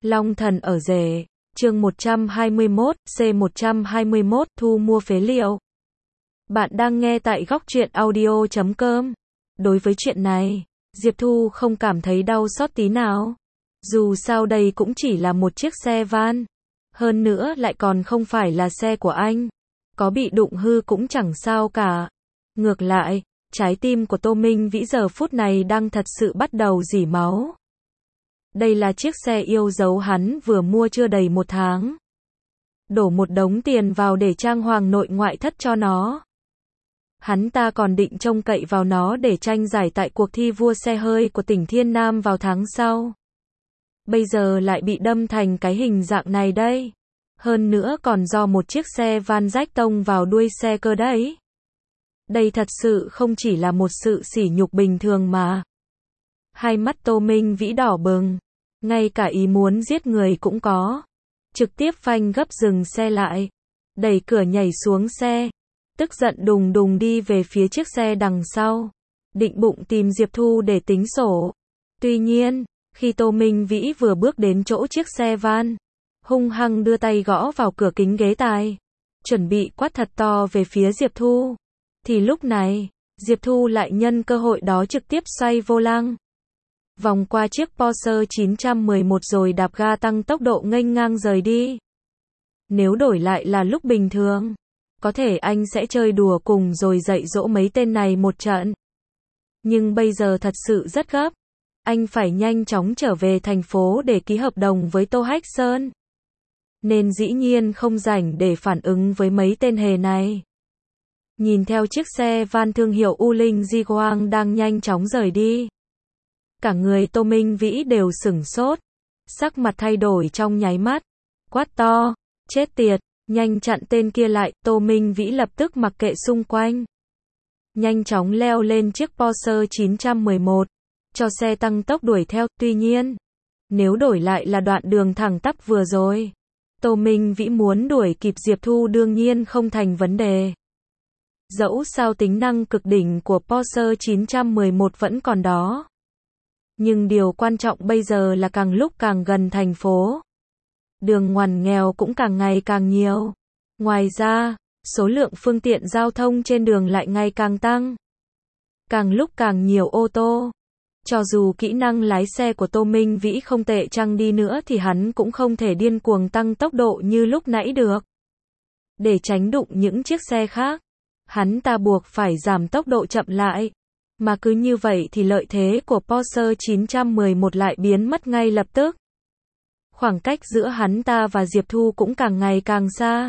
Long thần ở rể, chương 121, C121, thu mua phế liệu. Bạn đang nghe tại góc truyện audio.com. Đối với chuyện này, Diệp Thu không cảm thấy đau xót tí nào. Dù sao đây cũng chỉ là một chiếc xe van. Hơn nữa lại còn không phải là xe của anh. Có bị đụng hư cũng chẳng sao cả. Ngược lại, trái tim của Tô Minh Vĩ giờ phút này đang thật sự bắt đầu rỉ máu. Đây là chiếc xe yêu dấu hắn vừa mua chưa đầy 1 tháng. Đổ một đống tiền vào để trang hoàng nội ngoại thất cho nó. Hắn ta còn định trông cậy vào nó để tranh giải tại cuộc thi vua xe hơi của tỉnh Thiên Nam vào tháng sau. Bây giờ lại bị đâm thành cái hình dạng này đây. Hơn nữa còn do một chiếc xe van rách tông vào đuôi xe cơ đấy. Đây thật sự không chỉ là một sự sỉ nhục bình thường mà. Hai mắt Tô Minh Vĩ đỏ bừng. Ngay cả ý muốn giết người cũng có. Trực tiếp phanh gấp dừng xe lại. Đẩy cửa nhảy xuống xe. Tức giận đùng đùng đi về phía chiếc xe đằng sau. Định bụng tìm Diệp Thu để tính sổ. Tuy nhiên, khi Tô Minh Vĩ vừa bước đến chỗ chiếc xe van, hung hăng đưa tay gõ vào cửa kính ghế tài, chuẩn bị quát thật to về phía Diệp Thu, thì lúc này, Diệp Thu lại nhân cơ hội đó trực tiếp xoay vô lăng. Vòng qua chiếc Porsche 911 rồi đạp ga tăng tốc độ nghênh ngang rời đi. Nếu đổi lại là lúc bình thường, có thể anh sẽ chơi đùa cùng rồi dạy dỗ mấy tên này một trận. Nhưng bây giờ thật sự rất gấp. Anh phải nhanh chóng trở về thành phố để ký hợp đồng với Tô Hách Sơn. Nên dĩ nhiên không rảnh để phản ứng với mấy tên hề này. Nhìn theo chiếc xe van thương hiệu U Linh Jiguang đang nhanh chóng rời đi. Cả người Tô Minh Vĩ đều sửng sốt. Sắc mặt thay đổi trong nháy mắt. Quát to, chết tiệt, nhanh chặn tên kia lại. Tô Minh Vĩ lập tức mặc kệ xung quanh. Nhanh chóng leo lên chiếc Porsche 911. Cho xe tăng tốc đuổi theo. Tuy nhiên, nếu đổi lại là đoạn đường thẳng tắp vừa rồi, Tô Minh Vĩ muốn đuổi kịp Diệp Thu đương nhiên không thành vấn đề. Dẫu sao tính năng cực đỉnh của Porsche 911 vẫn còn đó. Nhưng điều quan trọng bây giờ là càng lúc càng gần thành phố. Đường ngoằn nghèo cũng càng ngày càng nhiều. Ngoài ra, số lượng phương tiện giao thông trên đường lại ngày càng tăng. Càng lúc càng nhiều ô tô. Cho dù kỹ năng lái xe của Tô Minh Vĩ không tệ chăng đi nữa thì hắn cũng không thể điên cuồng tăng tốc độ như lúc nãy được. Để tránh đụng những chiếc xe khác, hắn ta buộc phải giảm tốc độ chậm lại. Mà cứ như vậy thì lợi thế của Porsche 911 lại biến mất ngay lập tức. Khoảng cách giữa hắn ta và Diệp Thu cũng càng ngày càng xa.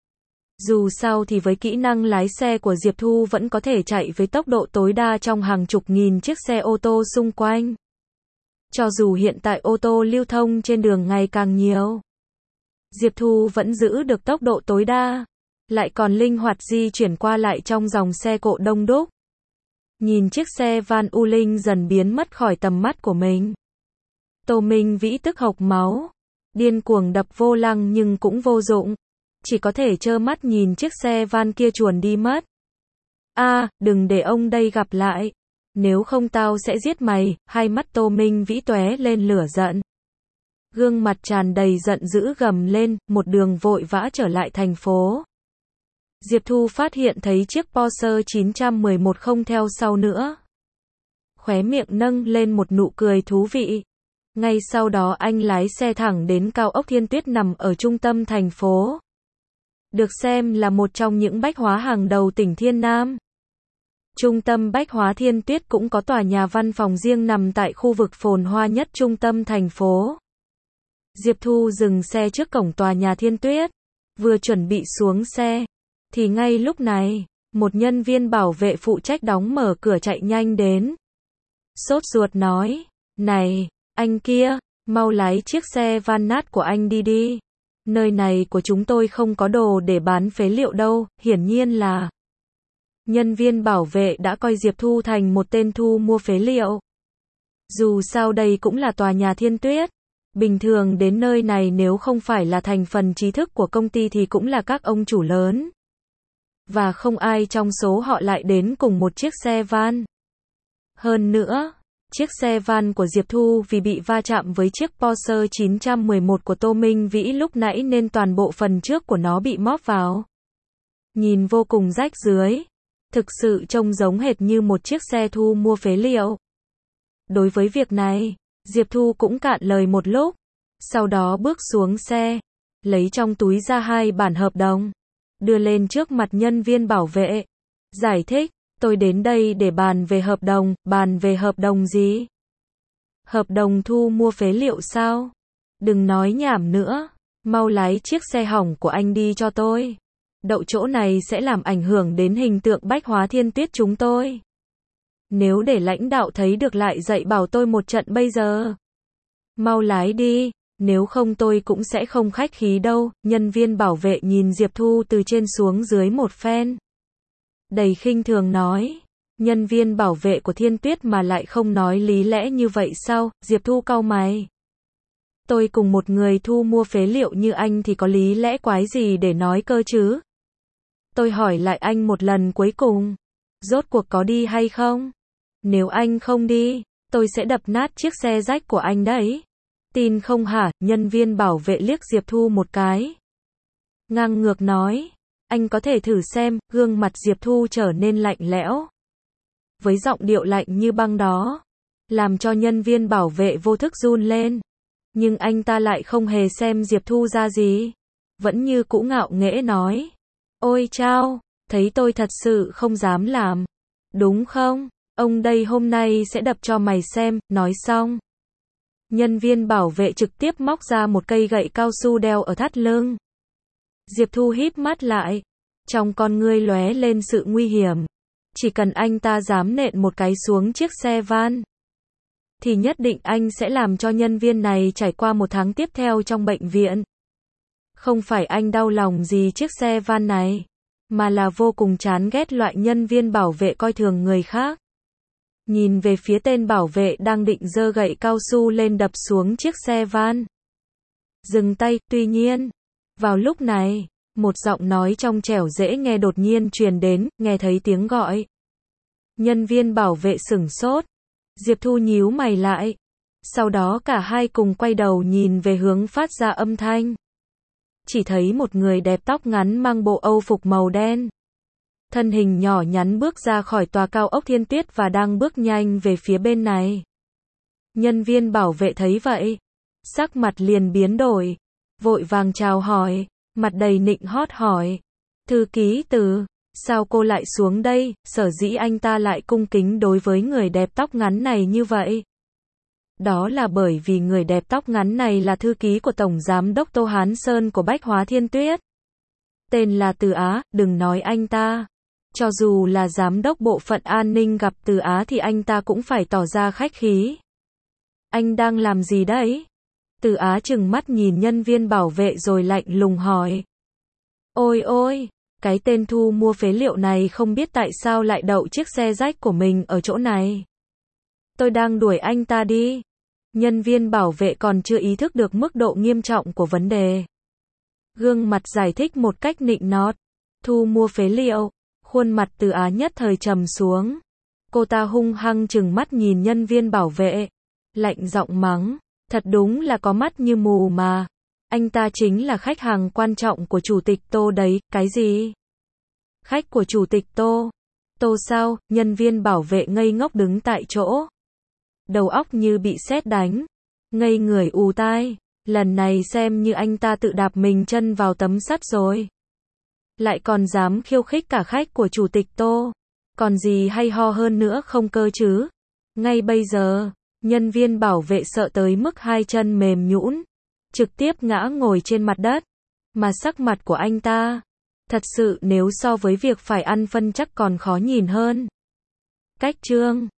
Dù sao thì với kỹ năng lái xe của Diệp Thu vẫn có thể chạy với tốc độ tối đa trong hàng chục nghìn chiếc xe ô tô xung quanh. Cho dù hiện tại ô tô lưu thông trên đường ngày càng nhiều, Diệp Thu vẫn giữ được tốc độ tối đa, lại còn linh hoạt di chuyển qua lại trong dòng xe cộ đông đúc. Nhìn chiếc xe van U Linh dần biến mất khỏi tầm mắt của mình, Tô Minh Vĩ tức hộc máu, điên cuồng đập vô lăng nhưng cũng vô dụng. Chỉ có thể trơ mắt nhìn chiếc xe van kia chuồn đi mất. Đừng để ông đây gặp lại. Nếu không tao sẽ giết mày. Hai mắt Tô Minh Vĩ tóe lên lửa giận. Gương mặt tràn đầy giận dữ gầm lên, một đường vội vã trở lại thành phố. Diệp Thu phát hiện thấy chiếc Porsche 911 không theo sau nữa. Khóe miệng nâng lên một nụ cười thú vị. Ngay sau đó anh lái xe thẳng đến cao ốc Thiên Tuyết nằm ở trung tâm thành phố. Được xem là một trong những bách hóa hàng đầu tỉnh Thiên Nam. Trung tâm bách hóa Thiên Tuyết cũng có tòa nhà văn phòng riêng nằm tại khu vực phồn hoa nhất trung tâm thành phố. Diệp Thu dừng xe trước cổng tòa nhà Thiên Tuyết. Vừa chuẩn bị xuống xe, thì ngay lúc này, một nhân viên bảo vệ phụ trách đóng mở cửa chạy nhanh đến. Sốt ruột nói, này, anh kia, mau lái chiếc xe van nát của anh đi đi. Nơi này của chúng tôi không có đồ để bán phế liệu đâu. Hiển nhiên là nhân viên bảo vệ đã coi Diệp Thu thành một tên thu mua phế liệu. Dù sao đây cũng là tòa nhà Thiên Tuyết. Bình thường đến nơi này nếu không phải là thành phần trí thức của công ty thì cũng là các ông chủ lớn. Và không ai trong số họ lại đến cùng một chiếc xe van. Hơn nữa, Chiếc xe van của Diệp Thu vì bị va chạm với chiếc Porsche 911 của Tô Minh Vĩ lúc nãy nên toàn bộ phần trước của nó bị móp vào. Nhìn vô cùng rách rưới. Thực sự trông giống hệt như một chiếc xe thu mua phế liệu. Đối với việc này, Diệp Thu cũng cạn lời một lúc. Sau đó bước xuống xe, lấy trong túi ra 2 bản hợp đồng, đưa lên trước mặt nhân viên bảo vệ. Giải thích, tôi đến đây để bàn về hợp đồng gì? Hợp đồng thu mua phế liệu sao? Đừng nói nhảm nữa, mau lái chiếc xe hỏng của anh đi cho tôi. Đậu chỗ này sẽ làm ảnh hưởng đến hình tượng Bách Hóa Thiên Tuyết chúng tôi. Nếu để lãnh đạo thấy được lại dạy bảo tôi một trận bây giờ. Mau lái đi, nếu không tôi cũng sẽ không khách khí đâu. Nhân viên bảo vệ nhìn Diệp Thu từ trên xuống dưới một phen. Đầy khinh thường nói. Nhân viên bảo vệ của Thiên Tuyết mà lại không nói lý lẽ như vậy sao? Diệp Thu cau mày. Tôi cùng một người thu mua phế liệu như anh thì có lý lẽ quái gì để nói cơ chứ? Tôi hỏi lại anh một lần cuối cùng. Rốt cuộc có đi hay không? Nếu anh không đi, tôi sẽ đập nát chiếc xe rách của anh đấy. Tin không hả? Nhân viên bảo vệ liếc Diệp Thu một cái. Ngang ngược nói. Anh có thể thử xem. Gương mặt Diệp Thu trở nên lạnh lẽo. Với giọng điệu lạnh như băng đó, làm cho nhân viên bảo vệ vô thức run lên. Nhưng anh ta lại không hề xem Diệp Thu ra gì. Vẫn như cũ ngạo nghễ nói. Ôi chao, thấy tôi thật sự không dám làm. Đúng không? Ông đây hôm nay sẽ đập cho mày xem. Nói xong, nhân viên bảo vệ trực tiếp móc ra một cây gậy cao su đeo ở thắt lưng. Diệp Thu híp mắt lại. Trong con ngươi lóe lên sự nguy hiểm. Chỉ cần anh ta dám nện một cái xuống chiếc xe van, thì nhất định anh sẽ làm cho nhân viên này trải qua 1 tháng tiếp theo trong bệnh viện. Không phải anh đau lòng gì chiếc xe van này, mà là vô cùng chán ghét loại nhân viên bảo vệ coi thường người khác. Nhìn về phía tên bảo vệ đang định giơ gậy cao su lên đập xuống chiếc xe van. Dừng tay. Tuy nhiên, vào lúc này, một giọng nói trong trẻo dễ nghe đột nhiên truyền đến. Nghe thấy tiếng gọi, nhân viên bảo vệ sửng sốt. Diệp Thu nhíu mày lại. Sau đó cả hai cùng quay đầu nhìn về hướng phát ra âm thanh. Chỉ thấy một người đẹp tóc ngắn mang bộ Âu phục màu đen. Thân hình nhỏ nhắn bước ra khỏi tòa cao ốc Thiên Tuyết và đang bước nhanh về phía bên này. Nhân viên bảo vệ thấy vậy, sắc mặt liền biến đổi. Vội vàng chào hỏi, mặt đầy nịnh hót hỏi. Thư ký Từ, sao cô lại xuống đây? Sở dĩ anh ta lại cung kính đối với người đẹp tóc ngắn này như vậy. Đó là bởi vì người đẹp tóc ngắn này là thư ký của Tổng Giám đốc Tô Hán Sơn của Bách Hóa Thiên Tuyết. Tên là Từ Á. Đừng nói anh ta. Cho dù là Giám đốc Bộ phận An ninh gặp Từ Á thì anh ta cũng phải tỏ ra khách khí. Anh đang làm gì đấy? Từ Á trừng mắt nhìn nhân viên bảo vệ rồi lạnh lùng hỏi. Ôi ôi, cái tên thu mua phế liệu này không biết tại sao lại đậu chiếc xe rách của mình ở chỗ này. Tôi đang đuổi anh ta đi. Nhân viên bảo vệ còn chưa ý thức được mức độ nghiêm trọng của vấn đề. Gương mặt giải thích một cách nịnh nót. Thu mua phế liệu. Khuôn mặt Từ Á nhất thời trầm xuống. Cô ta hung hăng trừng mắt nhìn nhân viên bảo vệ. Lạnh giọng mắng. Thật đúng là có mắt như mù mà. Anh ta chính là khách hàng quan trọng của Chủ tịch Tô đấy. Cái gì? Khách của Chủ tịch Tô? Tô sao? Nhân viên bảo vệ ngây ngốc đứng tại chỗ. Đầu óc như bị sét đánh. Ngây người ù tai. Lần này xem như anh ta tự đạp mình chân vào tấm sắt rồi. Lại còn dám khiêu khích cả khách của Chủ tịch Tô. Còn gì hay ho hơn nữa không cơ chứ? Ngay bây giờ, nhân viên bảo vệ sợ tới mức 2 chân mềm nhũn, trực tiếp ngã ngồi trên mặt đất. Mà sắc mặt của anh ta, thật sự nếu so với việc phải ăn phân chắc còn khó nhìn hơn. Cách chương